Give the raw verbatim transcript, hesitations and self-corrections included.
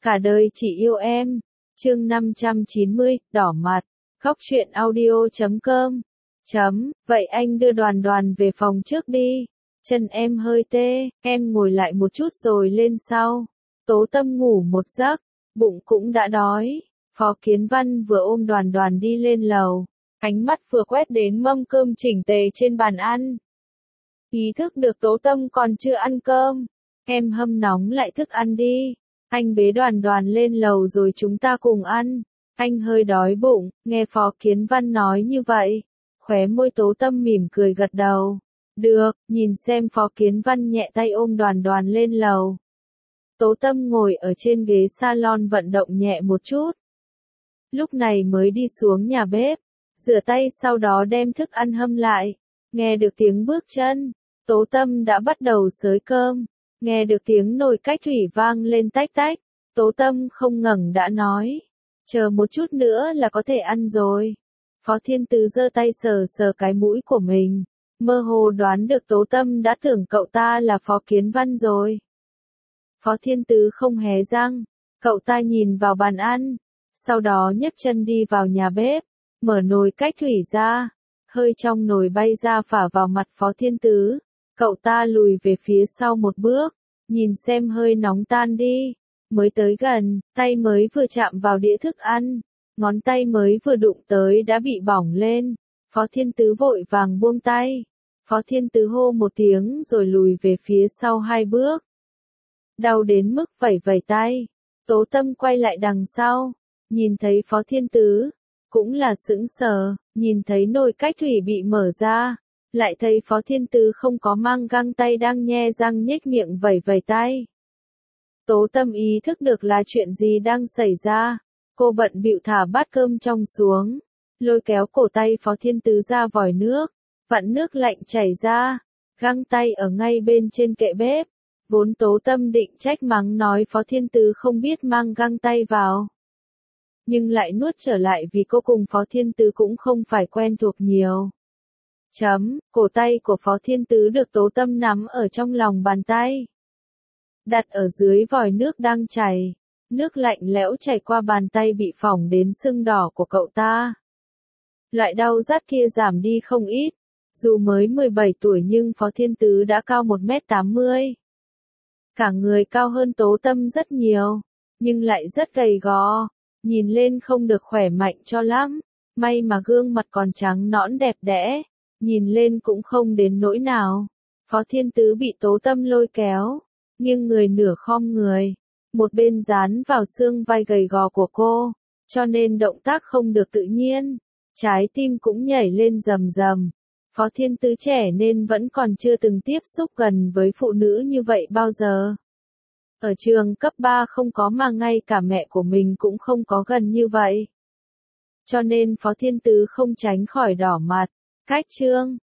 Cả đời chỉ yêu em. Chương năm trăm chín mươi, đỏ mặt. Khóc chuyện audio chấm com. Chấm, vậy anh đưa Đoàn Đoàn về phòng trước đi. Chân em hơi tê, em ngồi lại một chút rồi lên sau. Tố Tâm ngủ một giấc, bụng cũng đã đói. Phó Kiến Văn vừa ôm Đoàn Đoàn đi lên lầu, ánh mắt vừa quét đến mâm cơm chỉnh tề trên bàn ăn. Ý thức được Tố Tâm còn chưa ăn cơm, em hâm nóng lại thức ăn đi. Anh bế Đoàn Đoàn lên lầu rồi chúng ta cùng ăn. Anh hơi đói bụng, nghe Phó Kiến Văn nói như vậy. Khóe môi Tố Tâm mỉm cười gật đầu. Được, nhìn xem Phó Kiến Văn nhẹ tay ôm Đoàn Đoàn lên lầu. Tố Tâm ngồi ở trên ghế salon vận động nhẹ một chút. Lúc này mới đi xuống nhà bếp, rửa tay sau đó đem thức ăn hâm lại. Nghe được tiếng bước chân, Tố Tâm đã bắt đầu xới cơm. Nghe được tiếng nồi cách thủy vang lên tách tách, Tố Tâm không ngẩng đã nói. Chờ một chút nữa là có thể ăn rồi. Phó Thiên Tứ giơ tay sờ sờ cái mũi của mình. Mơ hồ đoán được Tố Tâm đã tưởng cậu ta là Phó Kiến Văn rồi. Phó Thiên Tứ không hé răng. Cậu ta nhìn vào bàn ăn. Sau đó nhấc chân đi vào nhà bếp. Mở nồi cách thủy ra. Hơi trong nồi bay ra phả vào mặt Phó Thiên Tứ. Cậu ta lùi về phía sau một bước. Nhìn xem hơi nóng tan đi. Mới tới gần, tay mới vừa chạm vào đĩa thức ăn. Ngón tay mới vừa đụng tới đã bị bỏng lên. Phó Thiên Tứ vội vàng buông tay. Phó Thiên Tứ hô một tiếng rồi lùi về phía sau hai bước. Đau đến mức vẩy vẩy tay. Tố Tâm quay lại đằng sau. Nhìn thấy Phó Thiên Tứ. Cũng là sững sờ. Nhìn thấy nồi cách thủy bị mở ra. Lại thấy Phó Thiên Tứ không có mang găng tay đang nhe răng nhếch miệng vẩy vẩy tay. Tố Tâm ý thức được là chuyện gì đang xảy ra. Cô bận bịu thả bát cơm trong xuống. Lôi kéo cổ tay Phó Thiên Tứ ra vòi nước. Vặn nước lạnh chảy ra. Găng tay ở ngay bên trên kệ bếp. Vốn Tố Tâm định trách mắng nói Phó Thiên Tứ không biết mang găng tay vào. Nhưng lại nuốt trở lại vì cô cùng Phó Thiên Tứ cũng không phải quen thuộc nhiều. Chấm, cổ tay của Phó Thiên Tứ được Tố Tâm nắm ở trong lòng bàn tay. Đặt ở dưới vòi nước đang chảy. Nước lạnh lẽo chảy qua bàn tay bị phỏng đến sưng đỏ của cậu ta. Loại đau rát kia giảm đi không ít. Dù mới mười bảy tuổi nhưng Phó Thiên Tứ đã cao một mét tám mươi. Cả người cao hơn Tố Tâm rất nhiều. Nhưng lại rất gầy gò. Nhìn lên không được khỏe mạnh cho lắm. May mà gương mặt còn trắng nõn đẹp đẽ. Nhìn lên cũng không đến nỗi nào. Phó Thiên Tứ bị Tố Tâm lôi kéo. Nghiêng người nửa khom người. Một bên dán vào xương vai gầy gò của cô. Cho nên động tác không được tự nhiên. Trái tim cũng nhảy lên rầm rầm. Phó Thiên Tứ trẻ nên vẫn còn chưa từng tiếp xúc gần với phụ nữ như vậy bao giờ. Ở trường cấp ba không có mà ngay cả mẹ của mình cũng không có gần như vậy. Cho nên Phó Thiên Tứ không tránh khỏi đỏ mặt. Cách chương